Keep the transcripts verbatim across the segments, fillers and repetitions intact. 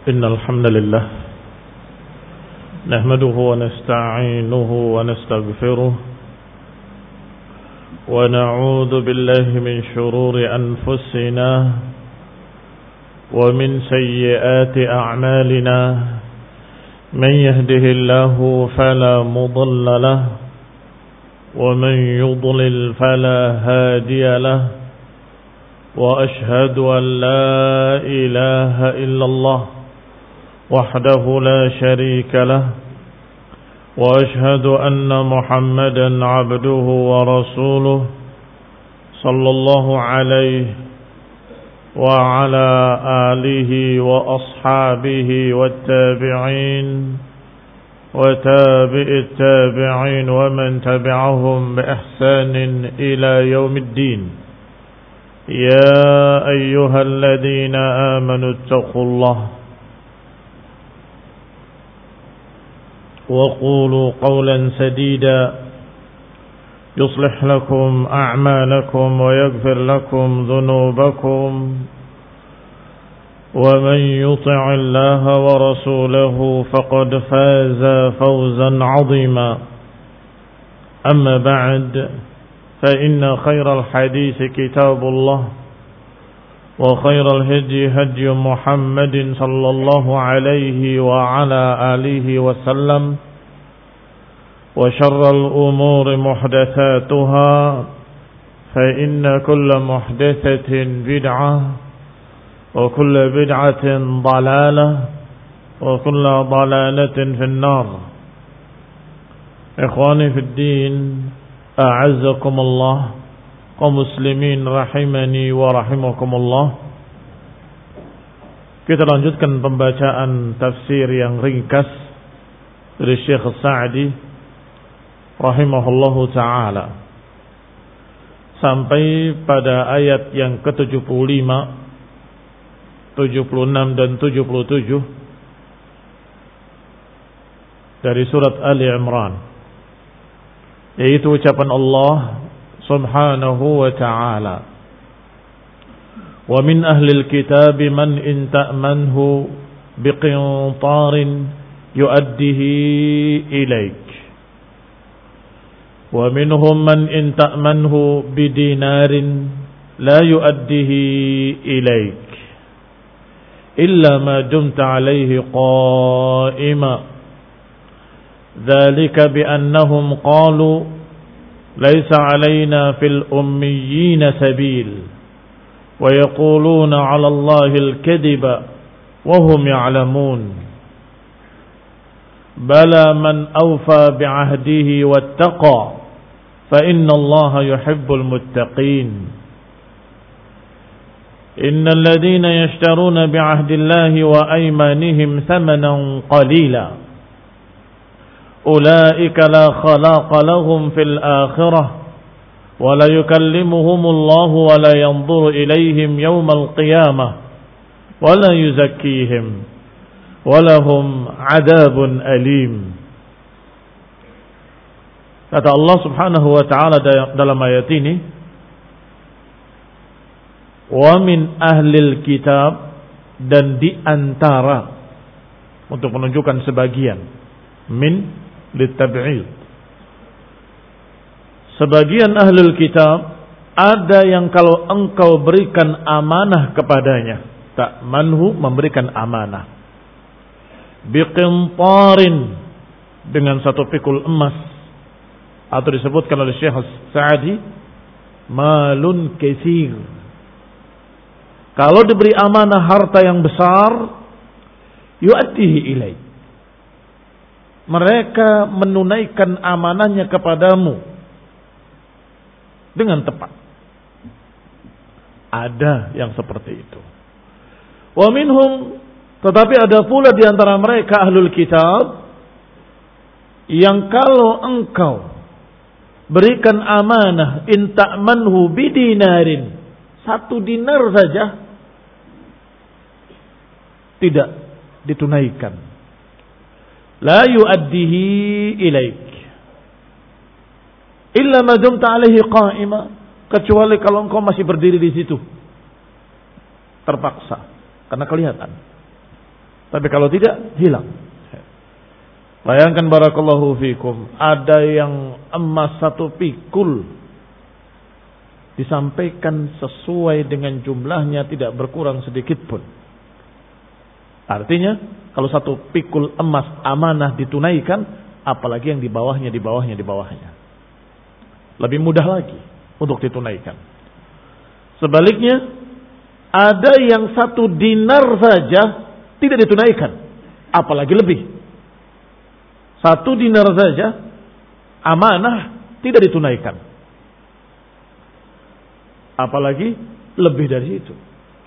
إن الحمد لله نحمده ونستعينه ونستغفره ونعوذ بالله من شرور أنفسنا ومن سيئات أعمالنا من يهده الله فلا مضل له ومن يضلل فلا هادي له وأشهد أن لا إله إلا الله وحده لا شريك له وأشهد أن محمدا عبده ورسوله صلى الله عليه وعلى آله وأصحابه والتابعين وتابع التابعين ومن تبعهم بإحسان إلى يوم الدين. يا أيها الذين آمنوا اتقوا الله وقولوا قولا سديدا يصلح لكم أعمالكم ويغفر لكم ذنوبكم ومن يطع الله ورسوله فقد فاز فوزا عظيما. أما بعد فإن خير الحديث كتاب الله وخير الهدي هدي محمد صلى الله عليه وعلى آله وسلم وشر الأمور محدثاتها فإن كل محدثة بدعة وكل بدعة ضلالة وكل ضلالة في النار. إخواني في الدين أعزكم الله kaum muslimin rahimani wa rahimakumullah. Kita lanjutkan pembacaan tafsir yang ringkas dari Syekh Sa'di rahimahullahu taala sampai pada ayat yang ke tujuh puluh lima, tujuh puluh enam dan tujuh puluh tujuh dari surat Ali Imran, yaitu ucapan Allah subhanahu wa ta'ala, wa min ahlil kitab man in ta'manhu biqintarin yu'addihi ilaik wa minhum man in ta'manhu bidinarin la yu'addihi ilaik illa ma dumta alayhi qa'ima dhalika biannahum qalu ليس علينا في الأميين سبيل ويقولون على الله الكذب وهم يعلمون بلى من أوفى بعهده واتقى فإن الله يحب المتقين إن الذين يشترون بعهد الله وأيمانهم ثمنا قليلا أولئك لا خلاق لهم في الآخرة ولا يكلمهم الله ولا ينظر إليهم يوم القيامة ولا يزكيهم ولهم عذاب أليم. Kata Allah subhanahu wa ta'ala dalam ayat ini, wa min ahlil kitab, dan di antara, untuk menunjukkan sebagian, min litab'id, sebagian ahlul kitab ada yang kalau engkau berikan amanah kepadanya, tak manhu, memberikan amanah, biqintarin, dengan satu pikul emas, atau disebutkan oleh Syekh Sa'di malun katsir, kalau diberi amanah harta yang besar, yu'addihi ilaik, mereka menunaikan amanahnya kepadamu dengan tepat. Ada yang seperti itu. Wa minhum, tetapi ada pula di antara mereka ahlul kitab yang kalau engkau berikan amanah, in ta'manhu bidinarin, satu dinar saja tidak ditunaikan, la yu'addihi ilaik illa ma dumta alaihi qa'ima, kecuali kalau engkau masih berdiri di situ terpaksa karena kelihatan. Tapi kalau tidak, hilang. Bayangkan barakallahu fikum, ada yang emas satu pikul disampaikan sesuai dengan jumlahnya, tidak berkurang sedikit pun. Artinya, kalau satu pikul emas amanah ditunaikan, apalagi yang di bawahnya, di bawahnya, di bawahnya. Lebih mudah lagi untuk ditunaikan. Sebaliknya, ada yang satu dinar saja tidak ditunaikan, apalagi lebih. Satu dinar saja amanah tidak ditunaikan, apalagi lebih dari itu.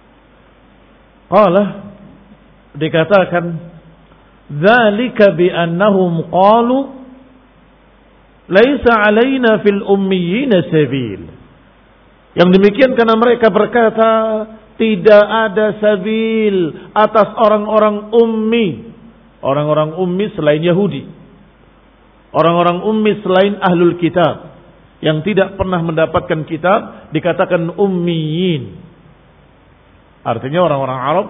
Qala, dikatakan, dzalika bi annahum qalu laisa alaina fil ummiyina sabil. Yang demikian karena mereka berkata, tidak ada sabil atas orang-orang ummi. Orang-orang ummi selain Yahudi, orang-orang ummi selain ahlul kitab, yang tidak pernah mendapatkan kitab, dikatakan ummiyin. Artinya orang-orang Arab,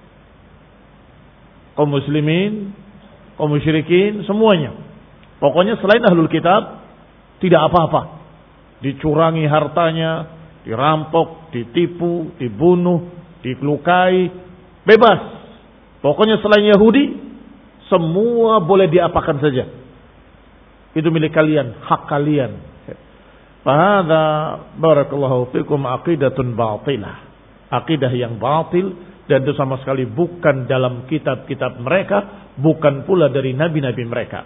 kaum muslimin, kaum musyrikin, semuanya. Pokoknya selain ahlul kitab, tidak apa-apa. Dicurangi hartanya, dirampok, ditipu, dibunuh, dilukai, bebas. Pokoknya selain Yahudi, semua boleh diapakan saja. Itu milik kalian, hak kalian. Fahadha barakallahu fikum aqidatun batilah. Aqidah yang batil, dan itu sama sekali bukan dalam kitab-kitab mereka, bukan pula dari nabi-nabi mereka.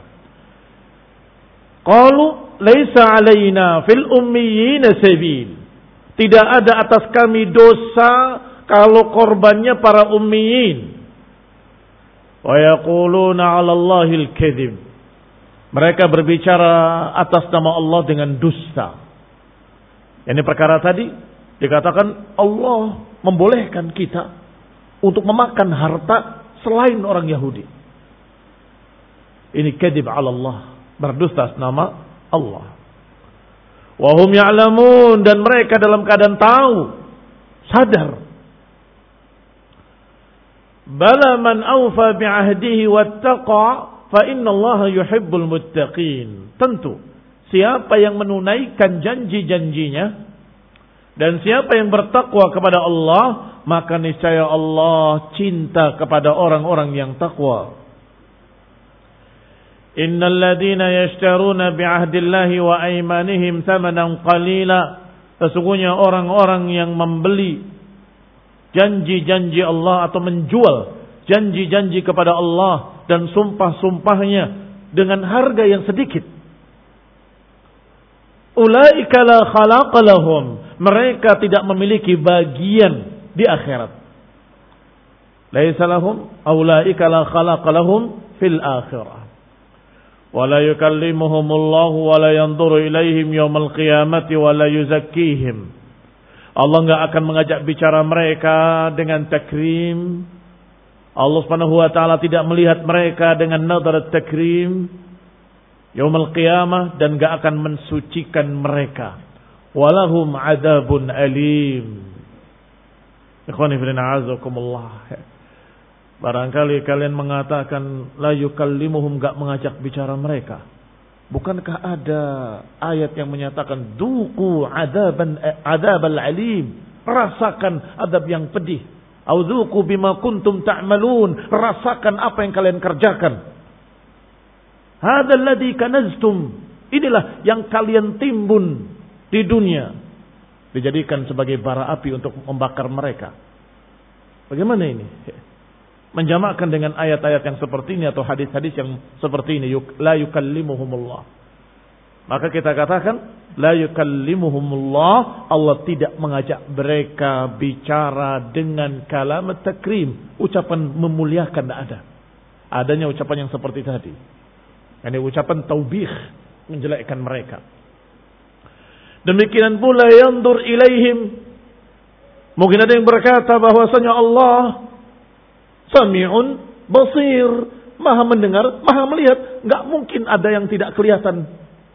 Qalu laisa alaina fil ummiyina sabil. Tidak ada atas kami dosa kalau korbannya para ummiyin. Wa yaquluna 'ala Allahil kadzib. Mereka berbicara atas nama Allah dengan dusta. Ini perkara tadi dikatakan Allah membolehkan kita untuk memakan harta selain orang Yahudi. Ini kadzib 'ala Allah, berdusta atas nama Allah. Wa hum ya'lamun, dan mereka dalam keadaan tahu, sadar. Bala man awfa bi'ahdihi wattaqa fa innallaha yuhibbul muttaqin. Tentu, siapa yang menunaikan janji-janjinya dan siapa yang bertakwa kepada Allah, maka niscaya Allah cinta kepada orang-orang yang takwa. Innal ladzina yashtaruna bi'ahdillahi wa aymanihim thamanan qalila. Sesungguhnya orang-orang yang membeli janji-janji Allah atau menjual janji-janji kepada Allah dan sumpah-sumpahnya dengan harga yang sedikit. Ulaika la khalaqa lahum. Mereka tidak memiliki bagian di akhirat. Laisa lahum ulaika la khalaqa lahum fil akhirah. Wala yukallimuhumullahu wala yanzuru ilaihim yaumal qiyamati wala yuzakkihim. Allah enggak akan mengajak bicara mereka dengan takrim. Allah Subhanahu wa taala tidak melihat mereka dengan nadharat takrim yaumul qiyamah, dan enggak akan mensucikan mereka. Walahum adzabun alim. Ikhwani fillah azakumullah. Barangkali kalian mengatakan la yukallimuhum, enggak mengajak bicara mereka. Bukankah ada ayat yang menyatakan duqu adaban adabal alim, rasakan adab yang pedih. Au duqu bima kuntum ta'malun, rasakan apa yang kalian kerjakan. Hadzal ladzi kanaztum, inilah yang kalian timbun di dunia, dijadikan sebagai bara api untuk membakar mereka. Bagaimana ini? Menjamakkan dengan ayat-ayat yang seperti ini atau hadis-hadis yang seperti ini, la yukallimuhumullah. Maka kita katakan la yukallimuhumullah, Allah tidak mengajak mereka bicara dengan kalam takrim, ucapan memuliakan, tidak ada. Adanya ucapan yang seperti tadi. Ini ucapan taubih, menjelekkan mereka. Demikian pula yandur ilaihim. Mungkin ada yang berkata bahwasanya Allah Sami'un basir, maha mendengar, maha melihat. Enggak mungkin ada yang tidak kelihatan.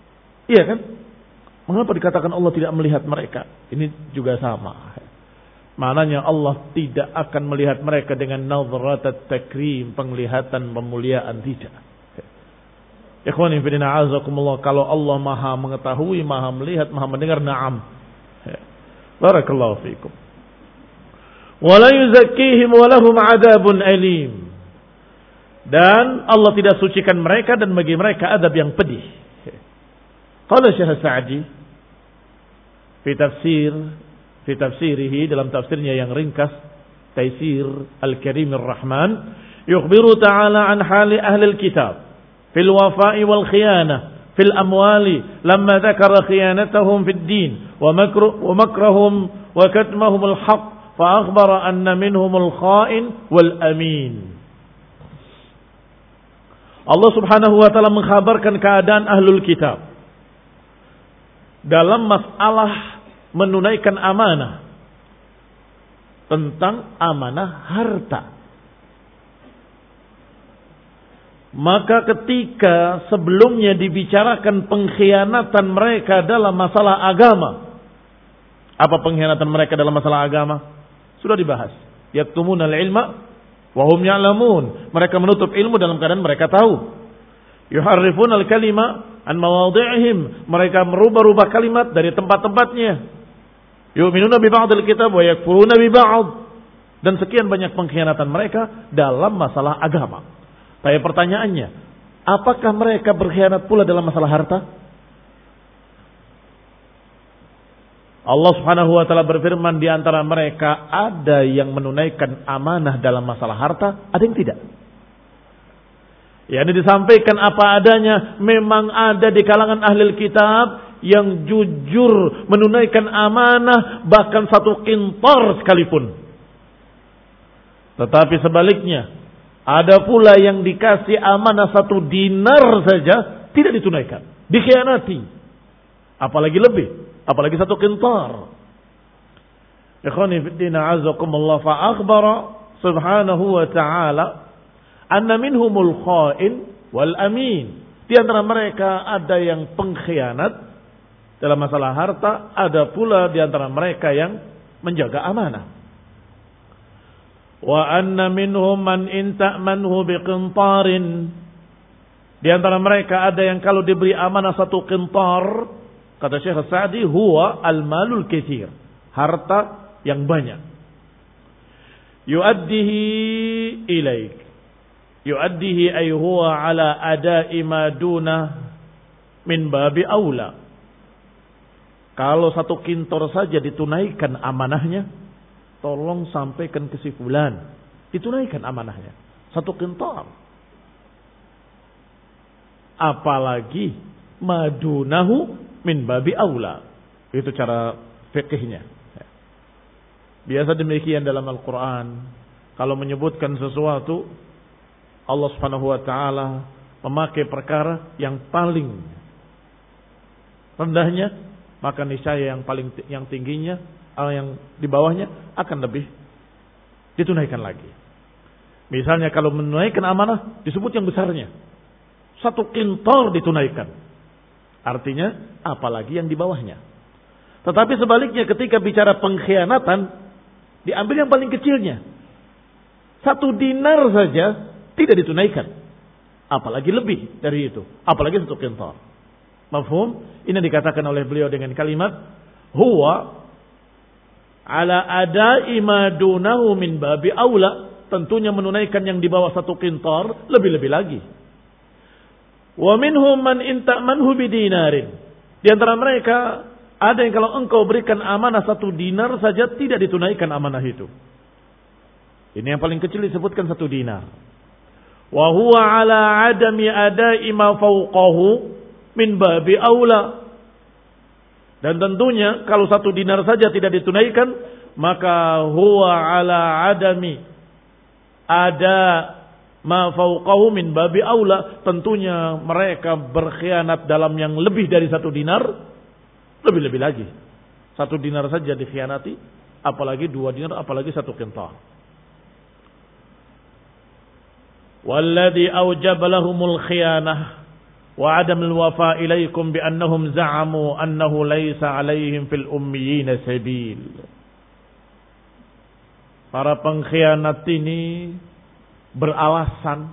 Iya kan? Mengapa dikatakan Allah tidak melihat mereka? Ini juga sama. Maknanya Allah tidak akan melihat mereka dengan nazratat takrim, penglihatan pemuliaan, tidak. Ikhwani fillah azakumullah, kalau Allah Maha mengetahui, Maha melihat, Maha mendengar, na'am. Barakallahu fiikum. Wala yuzakkihim wa lahum 'adzabun alim. Dan Allah tidak sucikan mereka dan bagi mereka adab yang pedih. Qala Syekh Sa'di fi tafsir fi tafsirihi, dalam tafsirnya yang ringkas, Taisir Al-Karim Ar-Rahman, yukhbiru ta'ala an hali ahli al-kitab fil wafa'i wal khiyanah fil amwali lamma dzakara khiyanatahum fid din wa makru wa makrahum wa katmahum al-haqq fa akhbara anna minhum al-kha'in wal amin. Allah Subhanahu wa taala mengkhabarkan keadaan ahlul kitab dalam masalah menunaikan amanah, tentang amanah harta. Maka ketika sebelumnya dibicarakan pengkhianatan mereka dalam masalah agama, apa pengkhianatan mereka dalam masalah agama? Sudah dibahas. Yaktumunal ilma wahum ya'lamun. Mereka menutup ilmu dalam keadaan mereka tahu. Yuharrifunal kalima an mawadhi'ihim. Mereka merubah-rubah kalimat dari tempat-tempatnya. Yu'minuna bi ba'dil kitab wa yakfuruna bi ba'd. Dan sekian banyak pengkhianatan mereka dalam masalah agama. Tapi pertanyaannya, apakah mereka berkhianat pula dalam masalah harta? Allah Subhanahu wa taala berfirman, di antara mereka ada yang menunaikan amanah dalam masalah harta, ada yang tidak. Ya, ini disampaikan apa adanya. Memang ada di kalangan ahli kitab yang jujur menunaikan amanah bahkan satu kintar sekalipun. Tetapi sebaliknya, ada pula yang dikasih amanah satu dinar saja tidak ditunaikan, dikhianati, apalagi lebih, apalagi satu kintar. Ikhwani fiddin a'azakumullah, fa akhbara subhanahu wa ta'ala anna minhumul kha'in wal amin. Di antara mereka ada yang pengkhianat dalam masalah harta, ada pula di antara mereka yang menjaga amanah. Wa anna minhum man in ta'manhu biqintarin. Di antara mereka ada yang kalau diberi amanah satu qintar, kata Syekh Sa'di, huwa al-malul katsir, harta yang banyak. Yu'addihi ilaik. Yu'addihi ay huwa ala ada'i ma duna min babi aula. Kalau satu kintor saja ditunaikan amanahnya, tolong sampaikan ke si fulan, ditunaikan amanahnya satu kintor. Apalagi madunahu min babi aula. Itu cara fikihnya. Biasa demikian dalam Al-Quran. Kalau menyebutkan sesuatu, Allah Subhanahu wa ta'ala memakai perkara yang paling rendahnya, maka niscaya yang paling yang tingginya, yang di bawahnya akan lebih ditunaikan lagi. Misalnya kalau menunaikan amanah disebut yang besarnya, satu kintor ditunaikan. Artinya apalagi yang di bawahnya. Tetapi sebaliknya ketika bicara pengkhianatan, diambil yang paling kecilnya. Satu dinar saja tidak ditunaikan, apalagi lebih dari itu, apalagi satu kintor. Mafhum? Ini dikatakan oleh beliau dengan kalimat huwa ala ada'i ma dunahu min babi aula. Tentunya menunaikan yang di bawah satu kintor lebih-lebih lagi. Wa minhum man in ta'manhu bidinarin. Di antara mereka ada yang kalau engkau berikan amanah satu dinar saja tidak ditunaikan amanah itu. Ini yang paling kecil disebutkan satu dinar. Wa huwa ala adami ada'i ma fawqahu min babi aula. Dan tentunya kalau satu dinar saja tidak ditunaikan, maka huwa ala adami ada ma fawqahu min babi aula. Tentunya mereka berkhianat dalam yang lebih dari satu dinar, lebih-lebih lagi. Satu dinar saja dikhianati, apalagi dua dinar, apalagi satu kintar. Walladhi awjaba lahumul khiyanah wa adamul wafa ilaikum bi annahum za'amu annahu laysa alaihim fil ummiyina sabil. para pengkhianat ini beralasan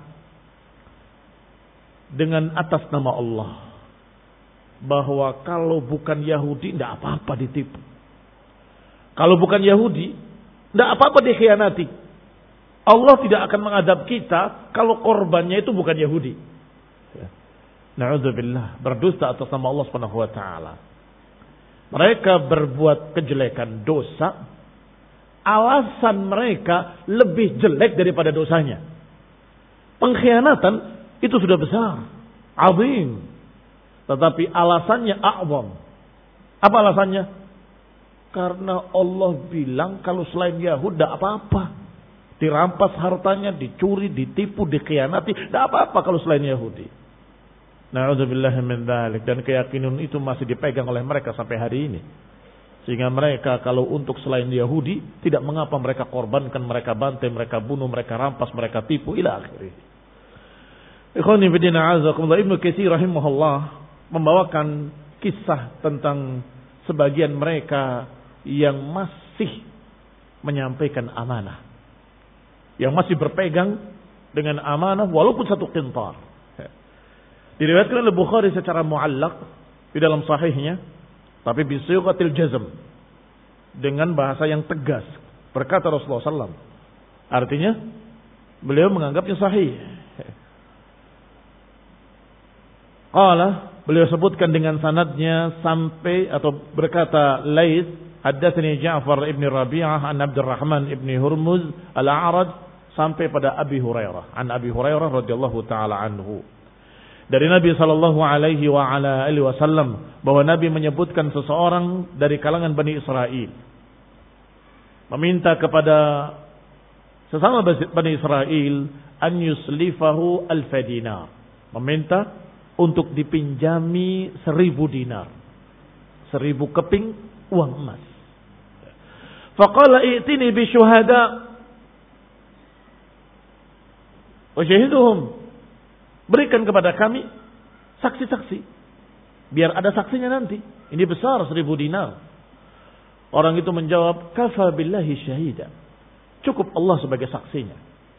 dengan atas nama Allah bahwa kalau bukan Yahudi tidak apa-apa ditipu. Kalau bukan Yahudi tidak apa-apa dikhianati. Allah tidak akan mengadab kita kalau korbannya itu bukan Yahudi. Na'udzubillah, berdusta atas nama Allah Subhanahu wa taala. Mereka berbuat kejelekan, dosa, alasan mereka lebih jelek daripada dosanya. Pengkhianatan itu sudah besar, azim. Tetapi alasannya a'zam. Apa alasannya? Karena Allah bilang kalau selain Yahudi tidak apa-apa. Dirampas hartanya, dicuri, ditipu, dikhianati, tidak apa-apa kalau selain Yahudi. Na'udzubillah min dzalik. Dan keyakinan itu masih dipegang oleh mereka sampai hari ini. Sehingga mereka kalau untuk selain Yahudi tidak mengapa mereka korbankan, mereka bantai, mereka bunuh, mereka rampas, mereka tipu ila akhirih. Ikhwani fillah azakumullah, Ibnu Katsir rahimahullah membawakan kisah tentang sebagian mereka yang masih menyampaikan amanah, yang masih berpegang dengan amanah walaupun satu qintar. Diriwayatkan oleh Bukhari secara muallaq di dalam sahihnya, tapi bisighatil jazm, dengan bahasa yang tegas. Berkata Rasulullah sallallahu alaihi wasallam, artinya beliau menganggapnya sahih. Qala, beliau sebutkan dengan sanadnya sampai atau berkata Laits, haddatsani Ja'far ibn Rabi'ah an Abdurrahman ibn Hurmuz al-A'raj, sampai pada Abi Hurairah, an Abi Hurairah radhiyallahu taala anhu. Dari Nabi sallallahu alaihi wa ala alihi wasallam bahwa Nabi menyebutkan seseorang dari kalangan Bani Israel meminta kepada sesama Bani Israel an yuslifahu alf dinar, meminta untuk dipinjami seribu dinar, seribu keping uang emas. Faqala i'tini bi syuhada wa syahiduhum, berikan kepada kami saksi-saksi, biar ada saksinya nanti. Ini besar, seribu dinar. Orang itu menjawab, kafa billahi syahida, cukup Allah sebagai saksinya.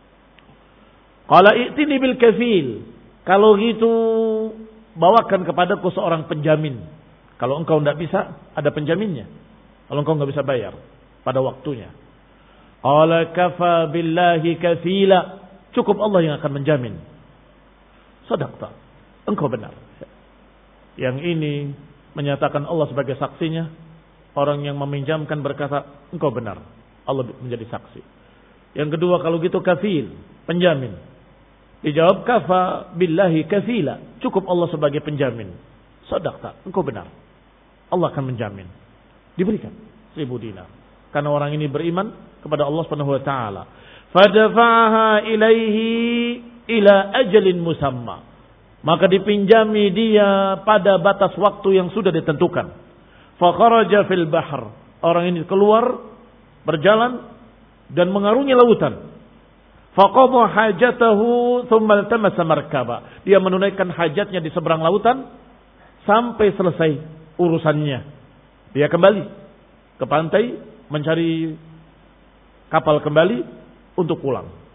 Qala i'tini bil kafil, kalau gitu bawakan kepadaku seorang penjamin. Kalau engkau tidak bisa, ada penjaminnya. Kalau engkau tidak bisa bayar pada waktunya. Qala kafa billahi kafila, cukup Allah yang akan menjamin. Sadaqta, engkau benar. Yang ini menyatakan Allah sebagai saksinya. Orang yang meminjamkan berkata, engkau benar, Allah menjadi saksi. Yang kedua, kalau gitu kafil, penjamin. Dijawab kafa billahi kafila, cukup Allah sebagai penjamin. Sadaqta, engkau benar, Allah akan menjamin. Diberikan seribu dinar. Karena orang ini beriman kepada Allah Subhanahu wa taala. Fadafa'aha ilaihi ila ajalin musamma, maka dipinjami dia pada batas waktu yang sudah ditentukan. Fa kharaja fil bahr, orang ini keluar berjalan dan mengarungi lautan. Fa qada hajatahu thumma iltamasa markaba, dia menunaikan hajatnya di seberang lautan sampai selesai urusannya. Dia kembali ke pantai mencari kapal kembali untuk pulang.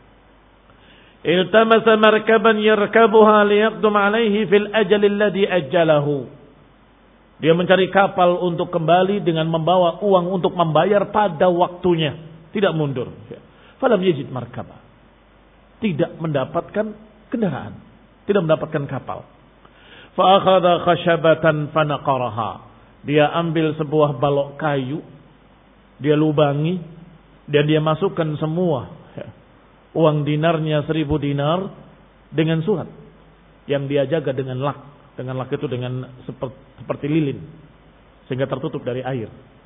Iltamasa markaban yarkabuha liyaqdum alaihi fil ajal alladhi ajjalahu. Dia mencari kapal untuk kembali dengan membawa uang untuk membayar pada waktunya, tidak mundur. Falam yajid markaba, tidak mendapatkan kendaraan, tidak mendapatkan kapal. Fa akhadha khashabatan fanaqaraha, dia ambil sebuah balok kayu, dia lubangi dan dia masukkan semua uang dinarnya seribu dinar dengan surat yang dia jaga dengan lak. Dengan lak itu dengan seperti, seperti lilin sehingga tertutup dari air.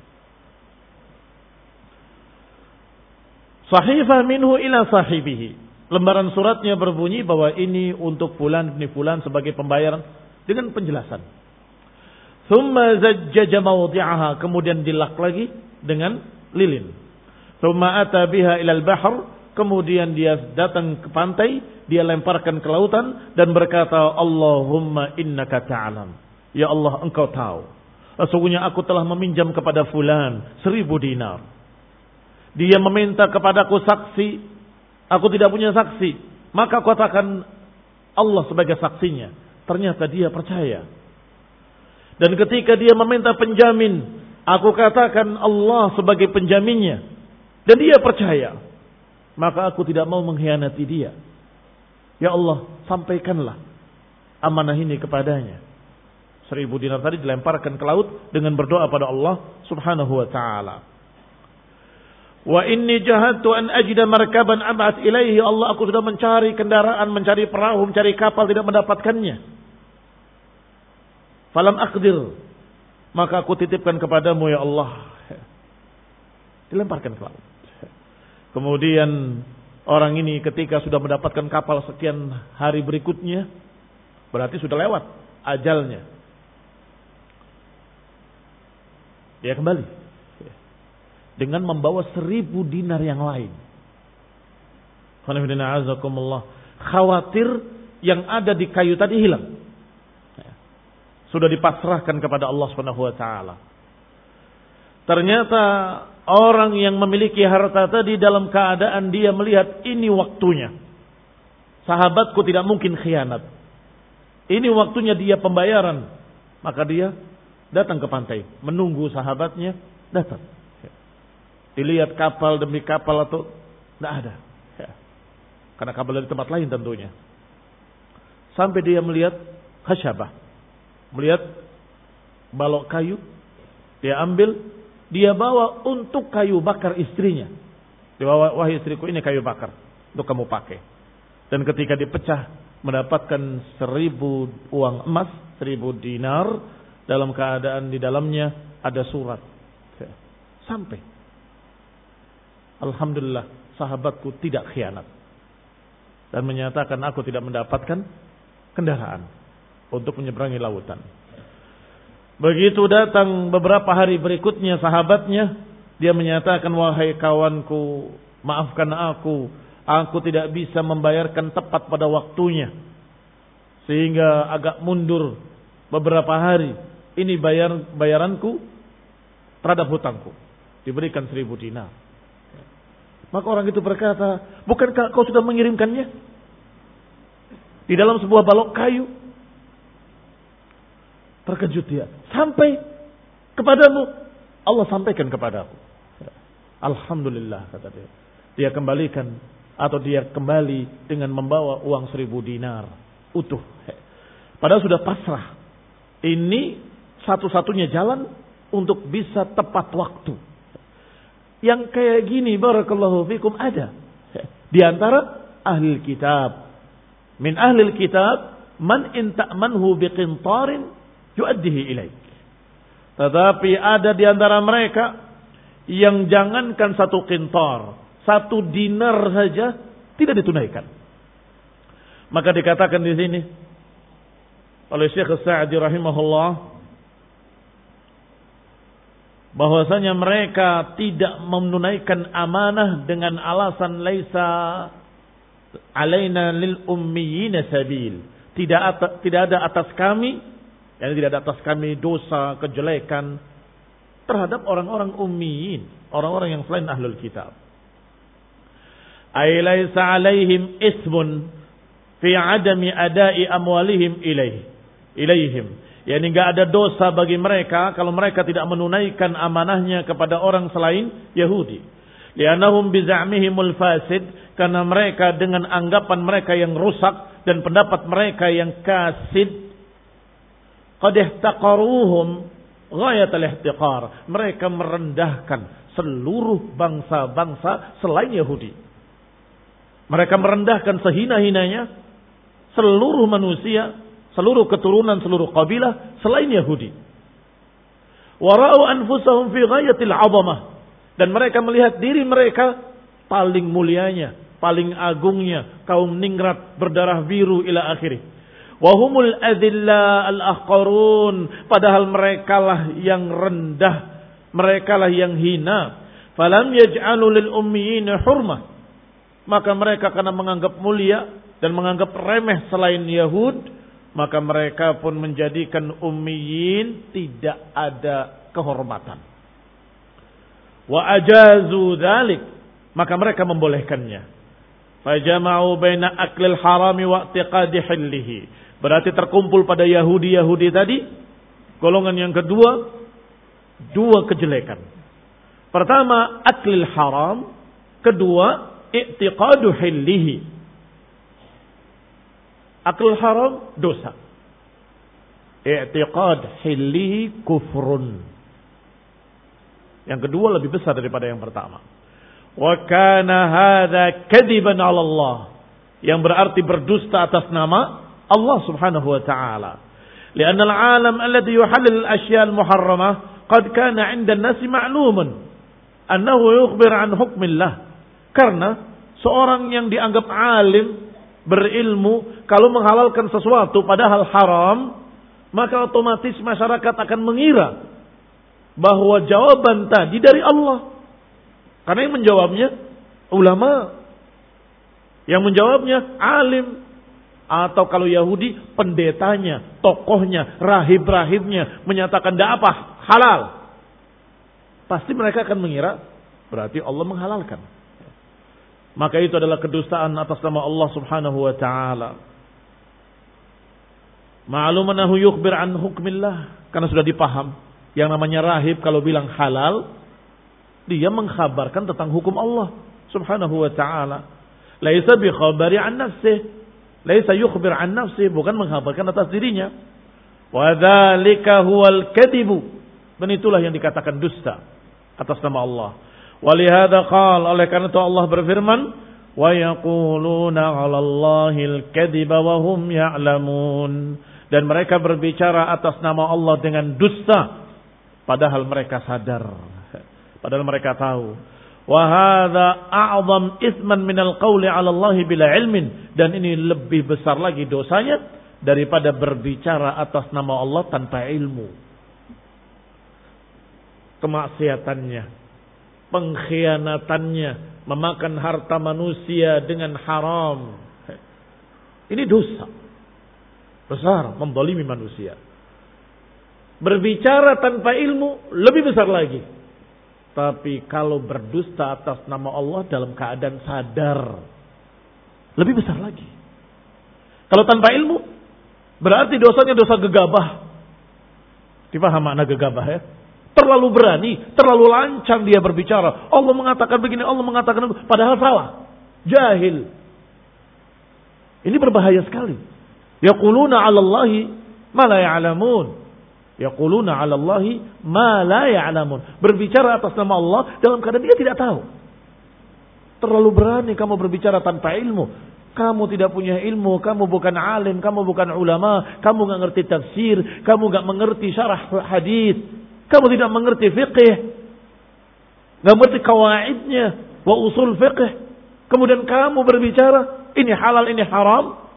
Sahifah minhu ila sahibihi, lembaran suratnya berbunyi bahwa ini untuk fulan bin fulan sebagai pembayaran dengan penjelasan. Thumma zajjaja mawdi'aha, kemudian dilak lagi dengan lilin. Thumma ata biha ila al-bahr, kemudian dia datang ke pantai, dia lemparkan ke lautan dan berkata, Allahumma innaka ta'lam. Ya Allah, engkau tahu. Sesungguhnya aku telah meminjam kepada fulan seribu dinar. dia meminta kepadaku saksi, aku tidak punya saksi, maka aku katakan Allah sebagai saksinya. Ternyata dia percaya. Dan ketika dia meminta penjamin, aku katakan Allah sebagai penjaminnya, dan dia percaya, maka aku tidak mau mengkhianati dia. Ya Allah, sampaikanlah amanah ini kepadanya. Seribu dinar tadi dilemparkan ke laut dengan berdoa pada Allah subhanahu wa ta'ala. Wa inni jahadtu an ajida markaban ab'at ilaihi. Allah, aku sudah mencari kendaraan, mencari perahu, mencari kapal, tidak mendapatkannya. Falam aqdir, maka aku titipkan kepadamu ya Allah. Dilemparkan ke laut. Kemudian orang ini ketika sudah mendapatkan kapal sekian hari berikutnya, berarti sudah lewat ajalnya. Dia kembali dengan membawa seribu dinar yang lain. Khawatir yang ada di kayu tadi hilang. Sudah dipasrahkan kepada Allah Subhanahu wa taala. Ternyata orang yang memiliki harta tadi dalam keadaan dia melihat ini waktunya. Sahabatku tidak mungkin khianat. Ini waktunya dia pembayaran. Maka dia datang ke pantai, menunggu sahabatnya datang. Dilihat kapal demi kapal atau tidak ada. Karena kapal dari tempat lain tentunya. Sampai dia melihat khasyabah. Melihat balok kayu. Dia ambil, dia bawa untuk kayu bakar istrinya. Dia bawa, wahai istriku, ini kayu bakar untuk kamu pakai. Dan ketika dipecah, mendapatkan seribu uang emas, seribu dinar. Dalam keadaan di dalamnya ada surat. Sampai. Alhamdulillah, sahabatku tidak khianat. Dan menyatakan aku tidak mendapatkan kendaraan untuk menyeberangi lautan. Begitu datang beberapa hari berikutnya sahabatnya, dia menyatakan, wahai kawanku, maafkan aku. Aku tidak bisa membayarkan tepat pada waktunya. Sehingga agak mundur beberapa hari. Ini bayar bayaranku terhadap hutangku. Diberikan seribu dinar. Maka orang itu berkata, bukankah kau sudah mengirimkannya? Di dalam sebuah balok kayu. Terkejut dia. Sampai kepadamu. Allah sampaikan kepadaku. Alhamdulillah, kata dia. Dia kembalikan. Atau dia kembali dengan membawa uang seribu dinar. Utuh. Padahal sudah pasrah. Ini satu-satunya jalan untuk bisa tepat waktu. Yang kayak gini, barakallahu fikum, ada di antara ahli kitab. Min ahli kitab man in ta'manhu biqintarin yu'addihi ilaik. Tetapi ada di antara mereka yang jangankan satu qintar, satu dinar saja tidak ditunaikan. Maka dikatakan di sini oleh Syekh Sa'di rahimahullah bahwasanya mereka tidak menunaikan amanah dengan alasan laisa alaina lil ummiyina sabil. Tidak at- tidak ada atas kami, yani tidak ada atas kami dosa, kejelekan terhadap orang-orang ummiyin, orang-orang yang selain ahlul kitab. Ay laisa alaihim ismun fi adami adai amwalihim ilaih ilaihim. Yani enggak ada dosa bagi mereka kalau mereka tidak menunaikan amanahnya kepada orang selain Yahudi. Li'annahum biza'mihimul fasid, karena mereka dengan anggapan mereka yang rusak dan pendapat mereka yang kasid, qad ihtaqaruhum ghayatal ihtiqar. Mereka merendahkan seluruh bangsa-bangsa selain Yahudi. Mereka merendahkan sehina-hinanya seluruh manusia, seluruh keturunan, seluruh kabilah selain Yahudi. Wara'u anfusahum fi ghayatil 'azamah, dan mereka melihat diri mereka paling mulianya, paling agungnya kaum ningrat berdarah biru ila akhirih. Wa humul adilla al-ahqarun, padahal merekalah yang rendah, merekalah yang hina. Falam yaj'alu lil ummiyina hurmah, maka mereka karena menganggap mulia dan menganggap remeh selain Yahud, maka mereka pun menjadikan ummiyin tidak ada kehormatan. wa ajazu dzalik, maka mereka membolehkannya. Fajama'u baina aklil harami wa i'tiqadi hillihi. Berarti terkumpul pada Yahudi-Yahudi tadi golongan yang kedua, dua kejelekan. Pertama, aklil haram, kedua, i'tiqadu hillihi. Aklil haram dosa. I'tiqad hillihi kufrun. Yang kedua lebih besar daripada yang pertama. Wa kana hadza kadiban 'ala Allah, yang berarti berdusta atas nama Allah Subhanahu wa taala. Lianna al-'alam alladhi yuhallil al-ashya' al-muharramah qad kana 'inda an-nas ma'luman annahu yukhbir 'an hukmillah. Karena seorang yang dianggap alim, berilmu, kalau menghalalkan sesuatu padahal haram, maka otomatis masyarakat akan mengira bahwa jawaban tadi dari Allah. Karena yang menjawabnya ulama, yang menjawabnya alim, atau kalau Yahudi pendetanya, tokohnya, rahib-rahibnya menyatakan tidak apa, halal. Pasti mereka akan mengira berarti Allah menghalalkan. Maka itu adalah kedustaan atas nama Allah Subhanahu wa taala. Ma'lum annahu yukhbir an hukmillah, karena sudah dipaham yang namanya rahib kalau bilang halal, dia mengkhabarkan tentang hukum Allah Subhanahu wa taala. Laisa bi khabari an nafsihi, laisa yukhbir an nafsihi, bukan mengkhabarkan atas dirinya. Wa dzalika huwal kadibu, dan itulah yang dikatakan dusta atas nama Allah. Walihada qala, oleh karena itu Allah berfirman, wa yaquluna 'ala Allahil kadhiba wa hum ya'lamun, dan mereka berbicara atas nama Allah dengan dusta padahal mereka sadar, padahal mereka tahu. Wa hadza a'zam itsman minal qawli 'ala Allah bila ilmin, dan ini lebih besar lagi dosanya daripada berbicara atas nama Allah tanpa ilmu. Kemaksiatannya, pengkhianatannya, memakan harta manusia dengan haram, ini dosa besar, menzalimi manusia. Berbicara tanpa ilmu lebih besar lagi. Tapi kalau berdusta atas nama Allah dalam keadaan sadar, lebih besar lagi. Kalau tanpa ilmu, berarti dosanya dosa gegabah. Dipaham makna gegabah ya? Terlalu berani, terlalu lancang dia berbicara. Allah mengatakan begini, Allah mengatakan itu, padahal salah. Jahil. Ini berbahaya sekali. Yaquluna 'ala Allahi ma la ya'lamun. Yaquluna 'ala Allahi ma la ya'lamun. Berbicara atas nama Allah dalam keadaan dia tidak tahu. Terlalu berani kamu berbicara tanpa ilmu. Kamu tidak punya ilmu, kamu bukan alim, kamu bukan ulama, kamu enggak ngerti tafsir, kamu enggak mengerti syarah hadis. Kamu tidak mengerti fiqh, nggak mengerti kawaidnya, wa usul fiqh. Kemudian kamu berbicara, ini halal, ini haram.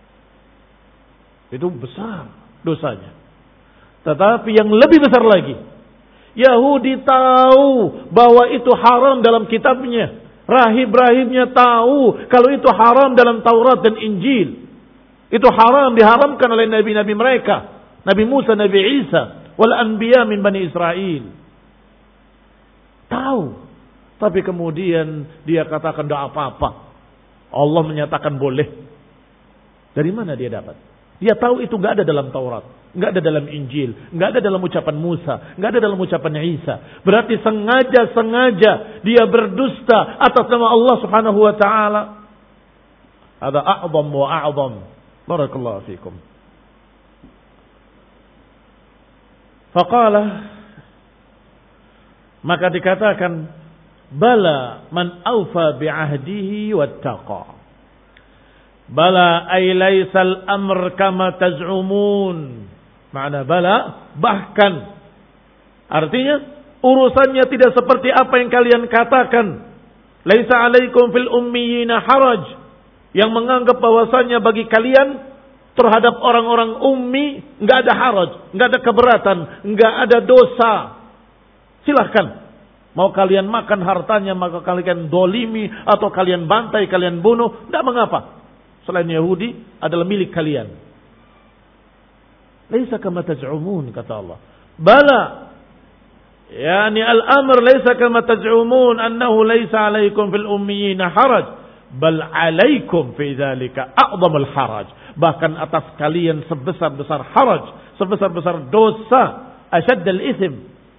Itu besar dosanya. Tetapi yang lebih besar lagi, Yahudi tahu bahwa itu haram dalam kitabnya. Rahib-rahibnya tahu kalau itu haram dalam Taurat dan Injil. Itu haram, diharamkan oleh nabi-nabi mereka. Nabi Musa, Nabi Isa. Wal anbiya min Bani Israel. Tahu. Tapi kemudian dia katakan tidak apa-apa. Allah menyatakan boleh. Dari mana dia dapat? Dia tahu itu enggak ada dalam Taurat, enggak ada dalam Injil, enggak ada dalam ucapan Musa, enggak ada dalam ucapan Isa. Berarti sengaja-sengaja dia berdusta atas nama Allah Subhanahu wa taala. Ada a'zam wa a'zam. Barakallahu fikum. Faqala, maka dikatakan, bala man awfa bi'ahdihi wattaqa. Bala ay laysal amr kama taz'umun. Makna bala, bahkan. Artinya, urusannya tidak seperti apa yang kalian katakan. Laisa alaikum fil ummiyina haraj. Yang menganggap bahwasannya bagi kalian terhadap orang-orang ummi enggak ada haraj, enggak ada keberatan, enggak ada dosa. Silahkan. Mau kalian makan hartanya, maka kalian dolimi, atau kalian bantai, kalian bunuh, tidak mengapa. Selain Yahudi adalah milik kalian. Laisa kama taz'umun, kata Allah. Bala, Yani al-amr laysa kama taz'umun annahu laysa 'alaikum fil ummiyina haraj, bal 'alaikum fi dzalika a'dhamul haraj. Bahkan atas kalian sebesar-besar haraj, sebesar-besar dosa, asyaddal itsm.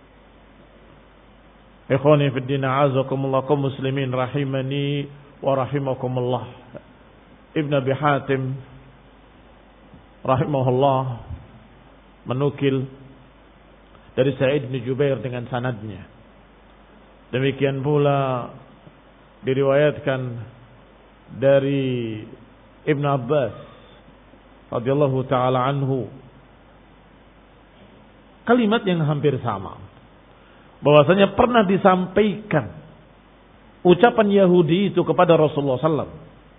Ikhwani fid din, a'azakumullah, kaum muslimin rahimani wa rahimakumullah. Ibn Abi Hatim rahimahullah menukil dari Sa'id bin Jubair dengan sanadnya. Demikian pula diriwayatkan dari Ibn Abbas radhiyallahu taala anhu kalimat yang hampir sama, bahwasanya pernah disampaikan ucapan Yahudi itu kepada Rasulullah sallallahu alaihi wasallam,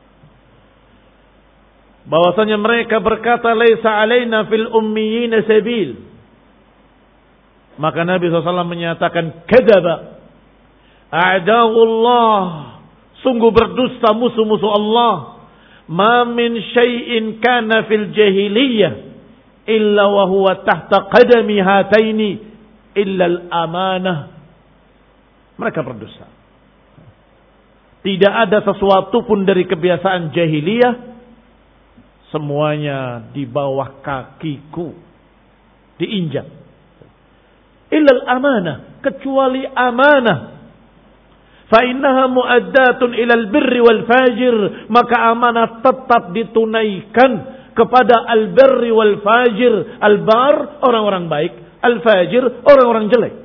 bahwasanya mereka berkata laisa alaina fil ummiyina sabil. Maka Nabi shallallahu alaihi wasallam menyatakan kadzaba a'da'ullah, sungguh berdusta musuh-musuh Allah. Ma min syai'in kana fil jahiliyah illa wa huwa tahta qadami hataini illa al-amanah. Mereka berdusta. Tidak ada sesuatu pun dari kebiasaan jahiliyah, semuanya di bawah kakiku, diinjak. Illal amanah, kecuali amanah. Fa innaha muaddatun ilal birri wal fajir, maka amanah tetap ditunaikan kepada al birri wal fajir. Al bar orang-orang baik, al fajir orang-orang jelek.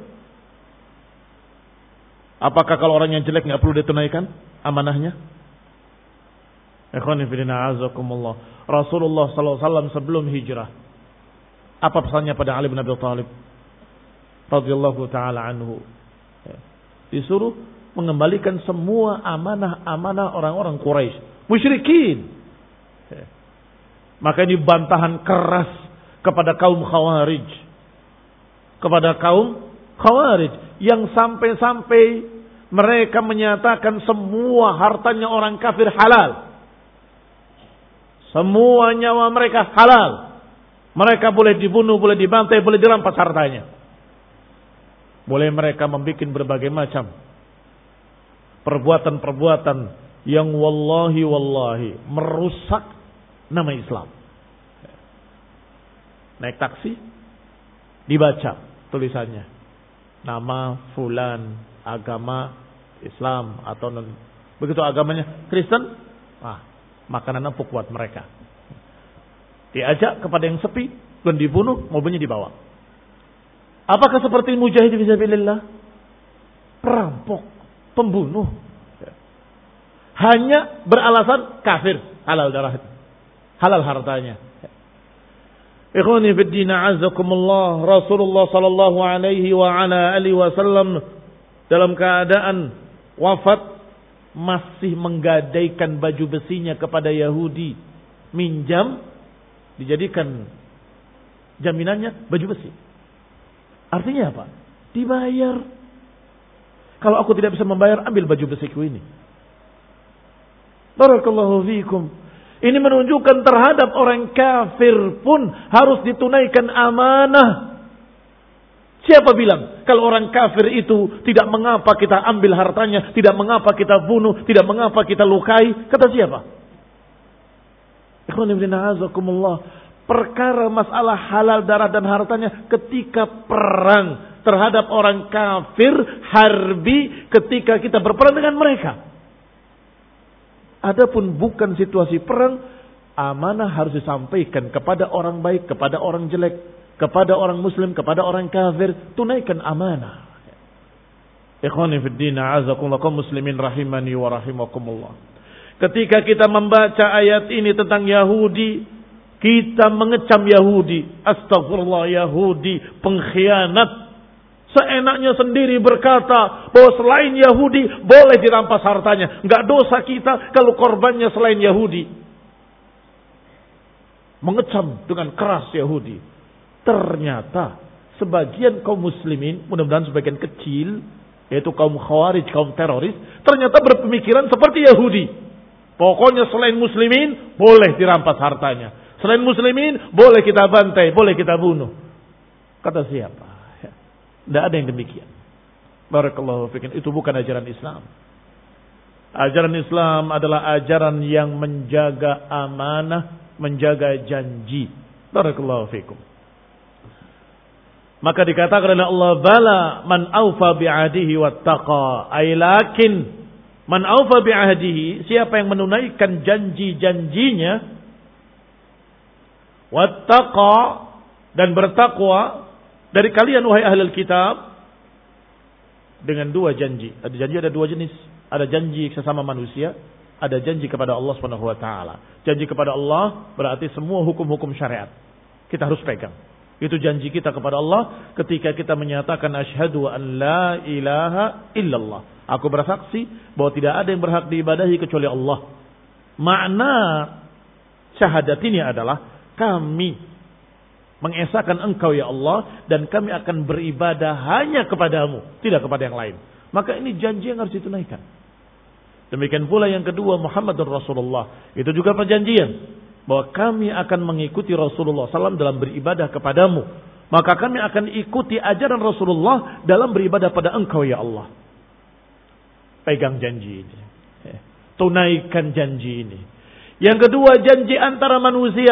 Apakah kalau orang yang jelek enggak perlu ditunaikan amanahnya? Ikhwani fillah azakumullah. Rasulullah sallallahu alaihi wasallam sebelum hijrah, apa pesannya pada Ali bin Abi Thalib radhiyallahu taala anhu? Disuruh mengembalikan semua amanah-amanah orang-orang Quraisy, musyrikin. Maka ini bantahan keras kepada kaum Khawarij. Kepada kaum Khawarij yang sampai-sampai mereka menyatakan semua hartanya orang kafir halal. Semua nyawa mereka halal. Mereka boleh dibunuh, boleh dibantai, boleh dirampas hartanya. Boleh mereka membuat berbagai macam perbuatan-perbuatan yang wallahi wallahi merusak nama Islam. Naik taksi, dibaca tulisannya, nama fulan, agama Islam atau non, begitu agamanya Kristen, ah, makanan empuk buat mereka. Diajak kepada yang sepi dan dibunuh, mobilnya dibawa. Apakah seperti mujahid fisabilillah? Perampok, pembunuh. Hanya beralasan kafir, halal darah, halal hartanya. Ikhwani fid din, a'azakumullah, Rasulullah sallallahu alaihi wa ala alihi wasallam dalam keadaan wafat masih menggadaikan baju besinya kepada Yahudi, minjam, dijadikan jaminannya baju besi. Artinya apa? Dibayar. Kalau aku tidak bisa membayar, ambil baju besiku ini. Barakallahu fiikum. Ini menunjukkan terhadap orang kafir pun harus ditunaikan amanah. Siapa bilang kalau orang kafir itu tidak mengapa kita ambil hartanya, tidak mengapa kita bunuh, tidak mengapa kita lukai? Kata siapa? Ikhwan ibn a'azakumullah. Perkara masalah halal darah dan hartanya ketika perang terhadap orang kafir, harbi, ketika kita berperang dengan mereka. Adapun bukan situasi perang, amanah harus disampaikan kepada orang baik, kepada orang jelek, kepada orang muslim, kepada orang kafir. Tunaikan amanah. Ikhwani fid din, a'azakumullah, kaum muslimin rahimani wa rahimakumullah. Ketika kita membaca ayat ini tentang Yahudi, kita mengecam Yahudi. Astagfirullah, Yahudi pengkhianat. Seenaknya sendiri berkata bahwa selain Yahudi boleh dirampas hartanya. Enggak dosa kita kalau korbannya selain Yahudi. Mengecam dengan keras Yahudi. Ternyata sebagian kaum muslimin, mudah-mudahan sebagian kecil, yaitu kaum khawarij, kaum teroris, ternyata berpemikiran seperti Yahudi. Pokoknya selain muslimin boleh dirampas hartanya. Selain muslimin boleh kita bantai, boleh kita bunuh. Kata siapa? Tidak ada yang demikian. Barakallahu fikum. Itu bukan ajaran Islam. Ajaran Islam adalah ajaran yang menjaga amanah, menjaga janji. Barakallahu fikum. Maka dikatakan oleh Allah, bala man aufa bi'ahdihi wattaqa. Ay lakin man aufa bi'ahdihi, siapa yang menunaikan janji-janjinya, wattaqa, dan bertakwa dari kalian wahai ahlul kitab, dengan dua janji. Ada janji ada dua jenis. Ada janji sesama manusia, ada janji kepada Allah Subhanahu wa taala. Janji kepada Allah berarti semua hukum-hukum syariat kita harus pegang. Itu janji kita kepada Allah ketika kita menyatakan asyhadu an la ilaha illallah. Aku bersaksi bahwa tidak ada yang berhak diibadahi kecuali Allah. Makna syahadat ini adalah kami mengesahkan Engkau ya Allah dan kami akan beribadah hanya kepadamu, tidak kepada yang lain. Maka ini janji yang harus ditunaikan. Demikian pula yang kedua, Muhammadur Rasulullah. Itu juga perjanjian bahwa kami akan mengikuti Rasulullah sallallahu alaihi wasallam dalam beribadah kepadamu. Maka kami akan ikuti ajaran Rasulullah dalam beribadah pada Engkau ya Allah. Pegang janji ini. Tunaikan janji ini. Yang kedua, janji antara manusia.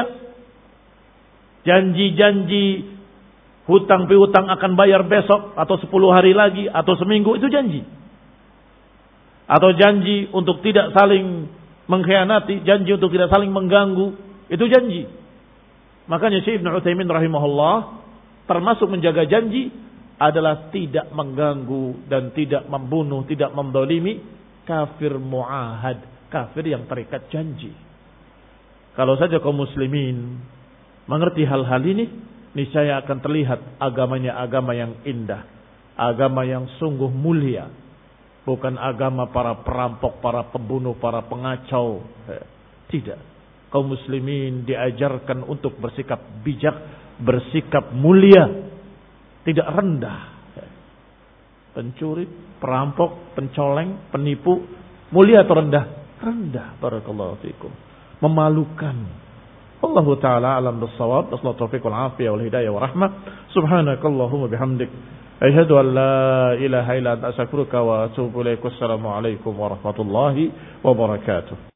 Janji-janji hutang piutang akan bayar besok atau sepuluh hari lagi atau seminggu, itu janji. Atau janji untuk tidak saling mengkhianati, janji untuk tidak saling mengganggu, itu janji. Makanya Syekh Ibnu Utsaimin rahimahullah termasuk menjaga janji adalah tidak mengganggu dan tidak membunuh, tidak mendolimi kafir muahad, kafir yang terikat janji. Kalau saja kaum muslimin mengerti hal-hal ini, niscaya akan terlihat agamanya agama yang indah, agama yang sungguh mulia. Bukan agama para perampok, para pembunuh, para pengacau. Tidak. Kaum muslimin diajarkan untuk bersikap bijak, bersikap mulia, tidak rendah. Pencuri, perampok, pencoleng, penipu, mulia atau rendah? Rendah. Barakallahu fikum. Memalukan. Allah Ta'ala alam bis-shawab. Wassalatu taufiq wal afiyah wal hidayah wa rahmah. Subhanakallahumma bihamdik. Asyhadu an la ilaha illa anta astaghfiruka wa atubu ilaik. Wassalamu alaikum warahmatullahi wabarakatuh.